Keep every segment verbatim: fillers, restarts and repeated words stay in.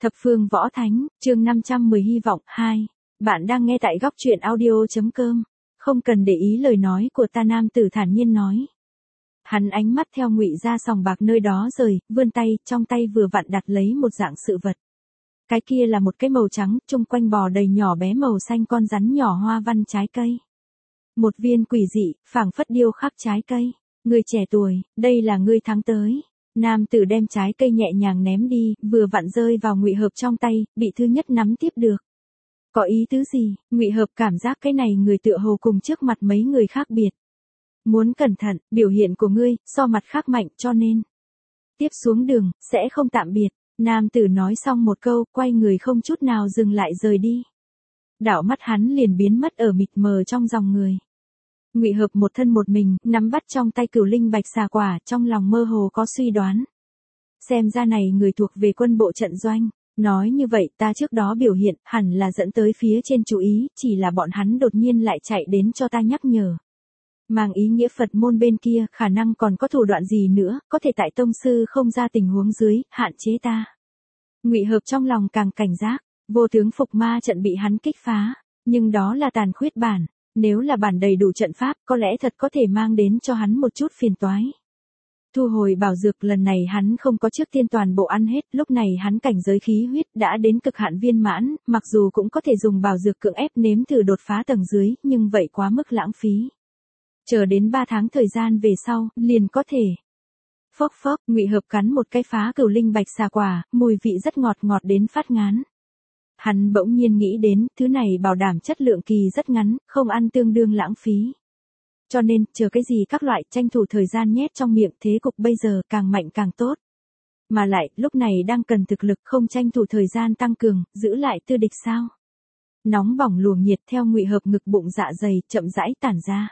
Thập phương võ thánh, chương năm trăm mười hy vọng, hai. Bạn đang nghe tại góc truyện audio.com. Không cần để ý lời nói của ta, nam tử thản nhiên nói. Hắn ánh mắt theo Ngụy ra sòng bạc nơi đó rời, vươn tay, trong tay vừa vặn đặt lấy một dạng sự vật. Cái kia là một cái màu trắng, chung quanh bò đầy nhỏ bé màu xanh con rắn nhỏ hoa văn trái cây. Một viên quỷ dị, phảng phất điêu khắc trái cây. Người trẻ tuổi, đây là ngươi tháng tới. Nam tử đem trái cây nhẹ nhàng ném đi, vừa vặn rơi vào Ngụy Hợp trong tay, bị thứ nhất nắm tiếp được. Có ý tứ gì? Ngụy Hợp cảm giác cái này người tựa hồ cùng trước mặt mấy người khác biệt. Muốn cẩn thận, biểu hiện của ngươi, so mặt khác mạnh cho nên. Tiếp xuống đường, sẽ không tạm biệt. Nam tử nói xong một câu, quay người không chút nào dừng lại rời đi. Đảo mắt hắn liền biến mất ở mịt mờ trong dòng người. Ngụy Hợp một thân một mình, nắm bắt trong tay cửu linh bạch xà quả, trong lòng mơ hồ có suy đoán. Xem ra này người thuộc về quân bộ trận doanh, nói như vậy ta trước đó biểu hiện, hẳn là dẫn tới phía trên chú ý, chỉ là bọn hắn đột nhiên lại chạy đến cho ta nhắc nhở. Mang ý nghĩa Phật môn bên kia, khả năng còn có thủ đoạn gì nữa, có thể tại tông sư không ra tình huống dưới, hạn chế ta. Ngụy Hợp trong lòng càng cảnh giác, vô tướng phục ma trận bị hắn kích phá, nhưng đó là tàn khuyết bản. Nếu là bản đầy đủ trận pháp, có lẽ thật có thể mang đến cho hắn một chút phiền toái. Thu hồi bảo dược lần này hắn không có trước tiên toàn bộ ăn hết, lúc này hắn cảnh giới khí huyết đã đến cực hạn viên mãn, mặc dù cũng có thể dùng bảo dược cưỡng ép nếm thử đột phá tầng dưới, nhưng vậy quá mức lãng phí. Chờ đến ba tháng thời gian về sau, liền có thể. Phốc phốc, Ngụy Hợp cắn một cái phá cửu linh bạch xà quả, mùi vị rất ngọt ngọt đến phát ngán. Hắn bỗng nhiên nghĩ đến, thứ này bảo đảm chất lượng kỳ rất ngắn, không ăn tương đương lãng phí. Cho nên, chờ cái gì các loại tranh thủ thời gian nhét trong miệng, thế cục bây giờ càng mạnh càng tốt. Mà lại, lúc này đang cần thực lực, không tranh thủ thời gian tăng cường, giữ lại tư địch sao. Nóng bỏng luồng nhiệt theo Ngụy Hợp ngực bụng dạ dày, chậm rãi tản ra.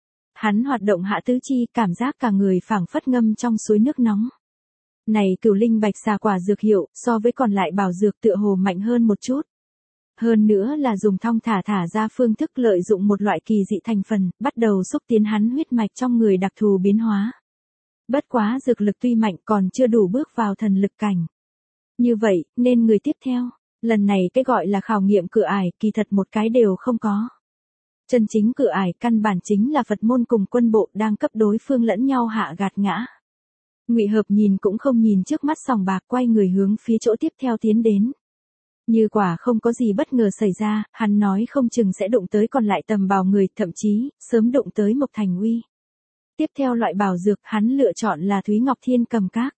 Hắn hoạt động hạ tứ chi, cảm giác cả người phảng phất ngâm trong suối nước nóng. Này cửu linh bạch xà quả dược hiệu, so với còn lại bảo dược tựa hồ mạnh hơn một chút. Hơn nữa là dùng thong thả thả ra phương thức lợi dụng một loại kỳ dị thành phần, bắt đầu xúc tiến hắn huyết mạch trong người đặc thù biến hóa. Bất quá dược lực tuy mạnh còn chưa đủ bước vào thần lực cảnh. Như vậy, nên người tiếp theo, lần này cái gọi là khảo nghiệm cửa ải, kỳ thật một cái đều không có. Chân chính cửa ải căn bản chính là Phật môn cùng quân bộ đang cấp đối phương lẫn nhau hạ gạt ngã. Ngụy Hợp nhìn cũng không nhìn trước mắt sòng bạc, quay người hướng phía chỗ tiếp theo tiến đến. Như quả không có gì bất ngờ xảy ra, hắn nói không chừng sẽ đụng tới còn lại tầm bào người, thậm chí, sớm đụng tới Mộc Thành Uy. Tiếp theo loại bảo dược, hắn lựa chọn là Thúy Ngọc Thiên Cầm Các.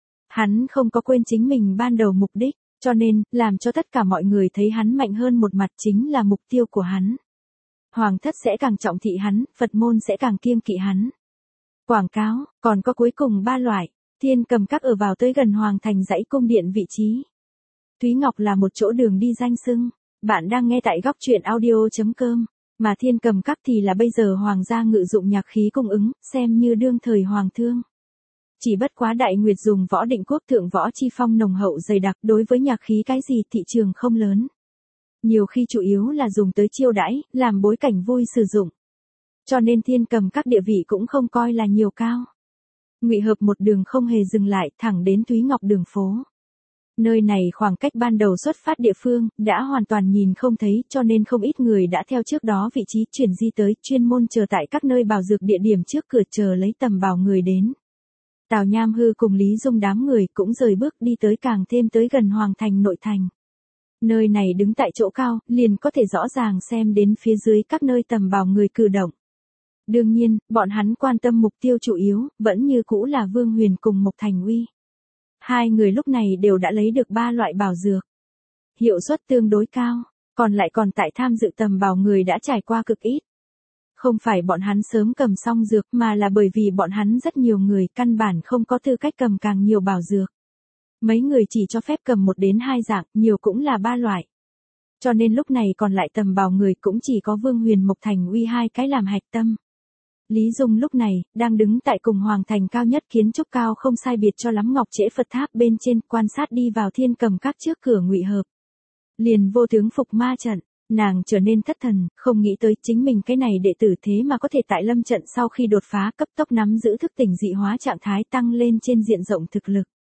Hắn không có quên chính mình ban đầu mục đích, cho nên, làm cho tất cả mọi người thấy hắn mạnh hơn một mặt chính là mục tiêu của hắn. Hoàng thất sẽ càng trọng thị hắn, Phật môn sẽ càng kiêng kỵ hắn. Quảng cáo, còn có cuối cùng ba loại, Thiên Cầm Các ở vào tới gần Hoàng thành dãy cung điện vị trí. Thúy Ngọc là một chỗ đường đi danh xưng, bạn đang nghe tại góc truyện audio.com, mà Thiên Cầm Các thì là bây giờ Hoàng gia ngự dụng nhạc khí cung ứng, xem như đương thời Hoàng thương. Chỉ bất quá Đại Nguyệt dùng võ định quốc thượng võ chi phong nồng hậu dày đặc, đối với nhạc khí cái gì thị trường không lớn. Nhiều khi chủ yếu là dùng tới chiêu đãi, làm bối cảnh vui sử dụng. Cho nên Thiên Cầm Các địa vị cũng không coi là nhiều cao. Ngụy Hợp một đường không hề dừng lại, thẳng đến Thúy Ngọc đường phố. Nơi này khoảng cách ban đầu xuất phát địa phương, đã hoàn toàn nhìn không thấy, cho nên không ít người đã theo trước đó vị trí chuyển di tới, chuyên môn chờ tại các nơi bảo dược địa điểm trước cửa chờ lấy tầm bảo người đến. Tào Nham Hư cùng Lý Dung đám người cũng rời bước đi tới càng thêm tới gần Hoàng thành nội thành. Nơi này đứng tại chỗ cao, liền có thể rõ ràng xem đến phía dưới các nơi tầm bảo người cử động. Đương nhiên, bọn hắn quan tâm mục tiêu chủ yếu, vẫn như cũ là Vương Huyền cùng Mộc Thành Uy. Hai người lúc này đều đã lấy được ba loại bảo dược. Hiệu suất tương đối cao, còn lại còn tại tham dự tầm bảo người đã trải qua cực ít. Không phải bọn hắn sớm cầm xong dược mà là bởi vì bọn hắn rất nhiều người căn bản không có tư cách cầm càng nhiều bảo dược. Mấy người chỉ cho phép cầm một đến hai dạng, nhiều cũng là ba loại. Cho nên lúc này còn lại tầm bảo người cũng chỉ có Vương Huyền Mộc Thành Uy hai cái làm hạch tâm. Lý Dung lúc này, đang đứng tại cùng Hoàng thành cao nhất kiến trúc cao không sai biệt cho lắm ngọc trễ Phật tháp bên trên, quan sát đi vào Thiên Cầm Các trước cửa Ngụy Hợp. Liền vô tướng phục ma trận, nàng trở nên thất thần, không nghĩ tới chính mình cái này đệ tử thế mà có thể tại lâm trận sau khi đột phá cấp tốc nắm giữ thức tỉnh dị hóa trạng thái tăng lên trên diện rộng thực lực.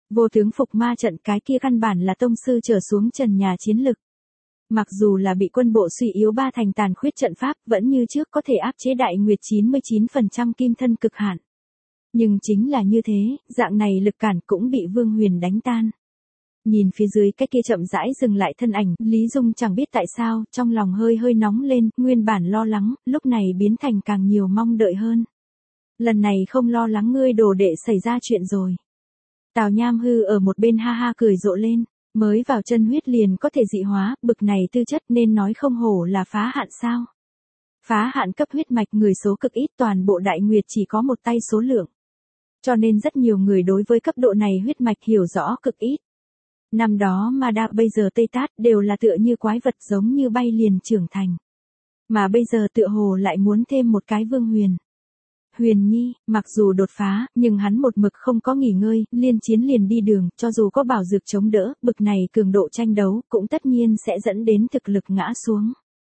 Vô tướng phục ma trận cái kia căn bản là tông sư trở xuống trần nhà chiến lực. Mặc dù là bị quân bộ suy yếu ba thành tàn khuyết trận pháp vẫn như trước có thể áp chế Đại Nguyệt chín mươi chín phần trăm kim thân cực hạn. Nhưng chính là như thế, dạng này lực cản cũng bị Vương Huyền đánh tan. Nhìn phía dưới cái kia chậm rãi dừng lại thân ảnh, Lý Dung chẳng biết tại sao, trong lòng hơi hơi nóng lên, nguyên bản lo lắng, lúc này biến thành càng nhiều mong đợi hơn. Lần này không lo lắng ngươi đồ đệ xảy ra chuyện rồi. Tào Nham Hư ở một bên ha ha cười rộ lên, mới vào chân huyết liền có thể dị hóa, bực này tư chất nên nói không hổ là phá hạn sao. Phá hạn cấp huyết mạch người số cực ít, toàn bộ Đại Nguyệt chỉ có một tay số lượng. Cho nên rất nhiều người đối với cấp độ này huyết mạch hiểu rõ cực ít. Năm đó mà đã bây giờ Tây Tát đều là tựa như quái vật giống như bay liền trưởng thành. Mà bây giờ tựa hồ lại muốn thêm một cái Vương Huyền. Huyền Nhi, mặc dù đột phá, nhưng hắn một mực không có nghỉ ngơi, liên chiến liền đi đường, cho dù có bảo dược chống đỡ, bực này cường độ tranh đấu, cũng tất nhiên sẽ dẫn đến thực lực ngã xuống.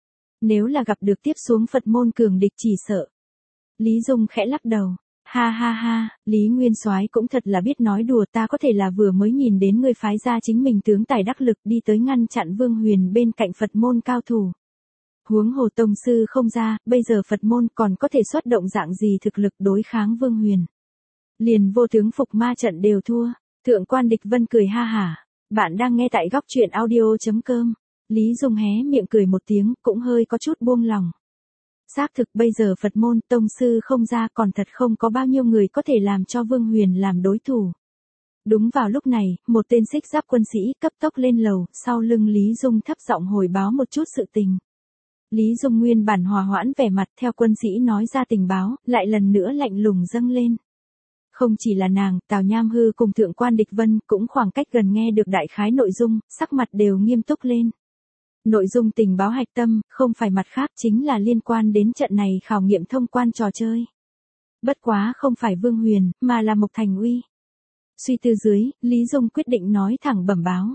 Nếu là gặp được tiếp xuống Phật môn cường địch chỉ sợ. Lý Dung khẽ lắc đầu. Ha ha ha, Lý Nguyên Soái cũng thật là biết nói đùa, ta có thể là vừa mới nhìn đến ngươi phái ra chính mình tướng tài đắc lực đi tới ngăn chặn Vương Huyền bên cạnh Phật môn cao thủ. Huống hồ tông sư không ra, bây giờ Phật môn còn có thể xuất động dạng gì thực lực đối kháng Vương Huyền. Liền vô tướng phục ma trận đều thua, Thượng quan Địch Vân cười ha hả, bạn đang nghe tại góc truyện audio chấm com. Lý Dung hé miệng cười một tiếng, cũng hơi có chút buông lòng. Xác thực bây giờ Phật môn tông sư không ra, còn thật không có bao nhiêu người có thể làm cho Vương Huyền làm đối thủ. Đúng vào lúc này, một tên xích giáp quân sĩ cấp tốc lên lầu, sau lưng Lý Dung thấp giọng hồi báo một chút sự tình. Lý Dung nguyên bản hòa hoãn vẻ mặt theo quân sĩ nói ra tình báo, lại lần nữa lạnh lùng dâng lên. Không chỉ là nàng, Tào Nham Hư cùng Thượng quan Địch Vân cũng khoảng cách gần nghe được đại khái nội dung, sắc mặt đều nghiêm túc lên. Nội dung tình báo hạch tâm, không phải mặt khác, chính là liên quan đến trận này khảo nghiệm thông quan trò chơi. Bất quá không phải Vương Huyền, mà là Mộc Thành Uy. Suy tư dưới, Lý Dung quyết định nói thẳng bẩm báo.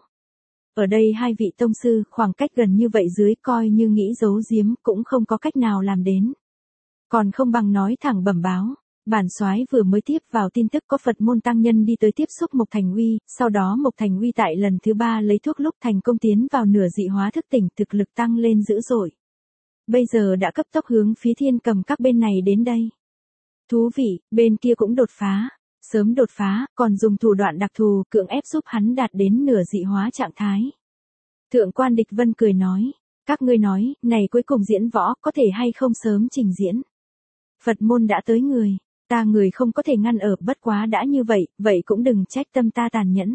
Ở đây hai vị tông sư, khoảng cách gần như vậy dưới coi như nghĩ giấu giếm, cũng không có cách nào làm đến. Còn không bằng nói thẳng bẩm báo. Bản soái vừa mới tiếp vào tin tức có Phật môn tăng nhân đi tới tiếp xúc Mộc Thành Uy, sau đó Mộc Thành Uy tại lần thứ ba lấy thuốc lúc thành công tiến vào nửa dị hóa thức tỉnh, thực lực tăng lên dữ dội. Bây giờ đã cấp tốc hướng phía Thiên Cầm các bên này đến đây. Thú vị, bên kia cũng đột phá, sớm đột phá, còn dùng thủ đoạn đặc thù cưỡng ép giúp hắn đạt đến nửa dị hóa trạng thái. Thượng quan Địch Vân cười nói, các ngươi nói, này cuối cùng diễn võ có thể hay không sớm trình diễn. Phật môn đã tới người. Ta người không có thể ngăn ở, bất quá đã như vậy, vậy cũng đừng trách tâm ta tàn nhẫn.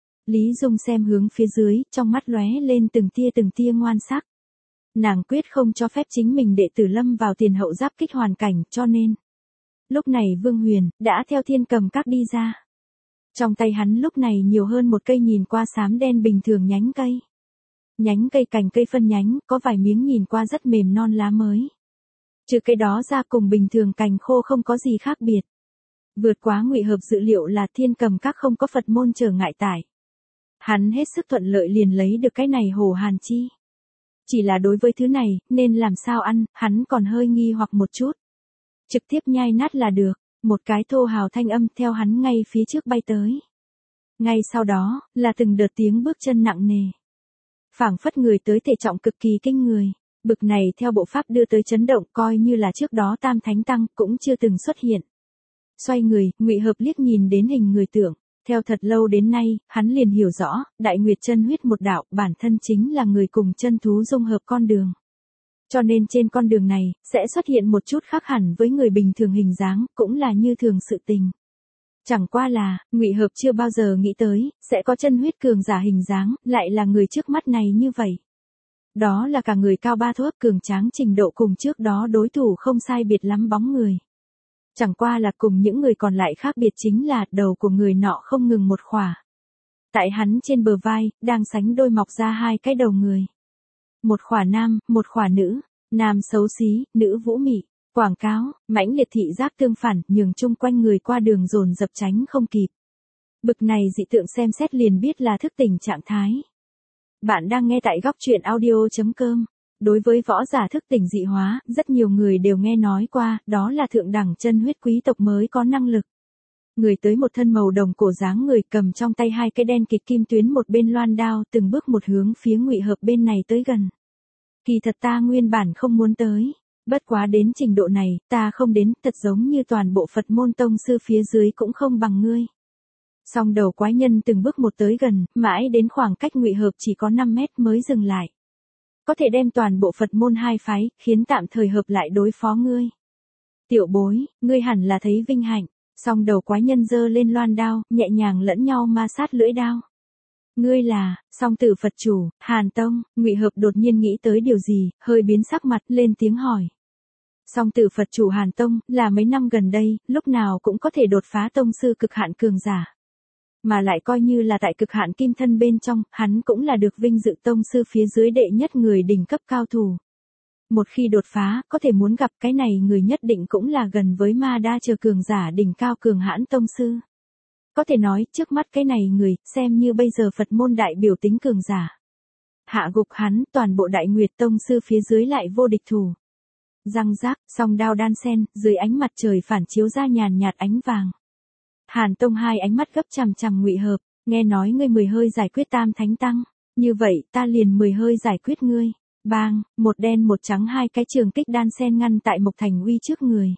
Lý Dung xem hướng phía dưới, trong mắt lóe lên từng tia từng tia ngoan sắc. Nàng quyết không cho phép chính mình đệ tử lâm vào tiền hậu giáp kích hoàn cảnh, cho nên. Lúc này Vương Huyền, đã theo Thiên Cầm các đi ra. Trong tay hắn lúc này nhiều hơn một cây nhìn qua xám đen bình thường nhánh cây. Nhánh cây cành cây phân nhánh, có vài miếng nhìn qua rất mềm non lá mới. Trừ cái đó ra cùng bình thường cành khô không có gì khác biệt. Vượt quá Ngụy Hợp dự liệu là Thiên Cầm các không có Phật môn trở ngại tải. Hắn hết sức thuận lợi liền lấy được cái này hồ hàn chi. Chỉ là đối với thứ này, nên làm sao ăn, hắn còn hơi nghi hoặc một chút. Trực tiếp nhai nát là được, một cái thô hào thanh âm theo hắn ngay phía trước bay tới. Ngay sau đó, là từng đợt tiếng bước chân nặng nề. Phảng phất người tới thể trọng cực kỳ kinh người. Bực này theo bộ pháp đưa tới chấn động, coi như là trước đó Tam Thánh Tăng cũng chưa từng xuất hiện. Xoay người, Ngụy Hợp liếc nhìn đến hình người tượng, theo thật lâu đến nay, hắn liền hiểu rõ, Đại Nguyệt chân huyết một đạo, bản thân chính là người cùng chân thú dung hợp con đường. Cho nên trên con đường này, sẽ xuất hiện một chút khác hẳn với người bình thường hình dáng, cũng là như thường sự tình. Chẳng qua là, Ngụy Hợp chưa bao giờ nghĩ tới, sẽ có chân huyết cường giả hình dáng, lại là người trước mắt này như vậy. Đó là cả người cao ba thước cường tráng trình độ cùng trước đó đối thủ không sai biệt lắm bóng người. Chẳng qua là cùng những người còn lại khác biệt chính là đầu của người nọ không ngừng một khỏa. Tại hắn trên bờ vai, đang sánh đôi mọc ra hai cái đầu người. Một khỏa nam, một khỏa nữ, nam xấu xí, nữ vũ mị, quảng cáo, mãnh liệt thị giác tương phản nhường chung quanh người qua đường dồn dập tránh không kịp. Bực này dị tượng xem xét liền biết là thức tỉnh trạng thái. Bạn đang nghe tại góc truyện audio chấm com. Đối với võ giả thức tỉnh dị hóa, rất nhiều người đều nghe nói qua, đó là thượng đẳng chân huyết quý tộc mới có năng lực. Người tới một thân màu đồng cổ dáng người cầm trong tay hai cái đen kịt kim tuyến một bên loan đao từng bước một hướng phía Ngụy Hợp bên này tới gần. Kỳ thật ta nguyên bản không muốn tới. Bất quá đến trình độ này, ta không đến, thật giống như toàn bộ Phật môn tông sư phía dưới cũng không bằng ngươi. Song đầu quái nhân từng bước một tới gần, mãi đến khoảng cách Ngụy Hợp chỉ có năm mét mới dừng lại. Có thể đem toàn bộ Phật môn hai phái, khiến tạm thời hợp lại đối phó ngươi. Tiểu bối, ngươi hẳn là thấy vinh hạnh. Song đầu quái nhân giơ lên loan đao, nhẹ nhàng lẫn nhau ma sát lưỡi đao. Ngươi là, song tử Phật chủ, Hàn Tông. Ngụy Hợp đột nhiên nghĩ tới điều gì, hơi biến sắc mặt lên tiếng hỏi. Song tử Phật chủ Hàn Tông, là mấy năm gần đây, lúc nào cũng có thể đột phá tông sư cực hạn cường giả. Mà lại coi như là tại cực hạn kim thân bên trong, hắn cũng là được vinh dự tông sư phía dưới đệ nhất người đỉnh cấp cao thủ. Một khi đột phá, có thể muốn gặp cái này người nhất định cũng là gần với ma đa chờ cường giả đỉnh cao cường hãn tông sư. Có thể nói, trước mắt cái này người, xem như bây giờ Phật môn đại biểu tính cường giả. Hạ gục hắn, toàn bộ đại nguyệt tông sư phía dưới lại vô địch thủ. Răng rác, song đao đan sen, dưới ánh mặt trời phản chiếu ra nhàn nhạt ánh vàng. Hàn Tông hai ánh mắt gấp chằm chằm Ngụy Hợp, nghe nói ngươi mười hơi giải quyết Tam Thánh Tăng, như vậy ta liền mười hơi giải quyết ngươi. Bang, một đen một trắng hai cái trường kích đan sen ngăn tại Mộc Thành Uy trước người.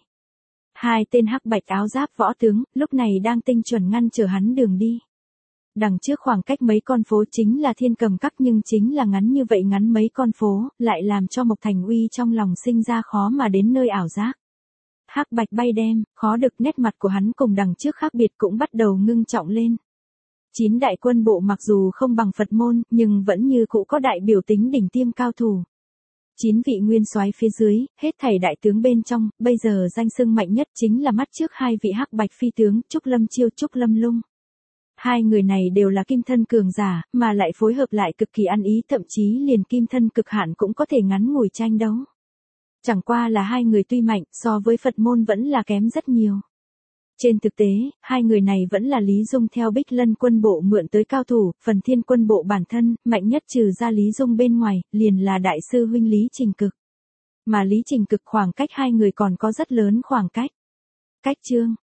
Hai tên hắc bạch áo giáp võ tướng, lúc này đang tinh chuẩn ngăn trở hắn đường đi. Đằng trước khoảng cách mấy con phố chính là Thiên Cầm Các nhưng chính là ngắn như vậy ngắn mấy con phố, lại làm cho Mộc Thành Uy trong lòng sinh ra khó mà đến nơi ảo giác. Hắc bạch bay đem, khó được nét mặt của hắn cùng đằng trước khác biệt cũng bắt đầu ngưng trọng lên. Chín đại quân bộ mặc dù không bằng Phật môn, nhưng vẫn như cũ có đại biểu tính đỉnh tiêm cao thủ. Chín vị nguyên soái phía dưới, hết thảy đại tướng bên trong, bây giờ danh xưng mạnh nhất chính là mắt trước hai vị hắc bạch phi tướng, Trúc Lâm Chiêu Trúc Lâm Lung. Hai người này đều là kim thân cường giả, mà lại phối hợp lại cực kỳ ăn ý, thậm chí liền kim thân cực hạn cũng có thể ngắn ngủi tranh đấu. Chẳng qua là hai người tuy mạnh, so với Phật môn vẫn là kém rất nhiều. Trên thực tế, hai người này vẫn là Lý Dung theo Bích Lân quân bộ mượn tới cao thủ, Phần Thiên quân bộ bản thân, mạnh nhất trừ ra Lý Dung bên ngoài, liền là đại sư huynh Lý Trình Cực. Mà Lý Trình Cực khoảng cách hai người còn có rất lớn khoảng cách. Cách chương,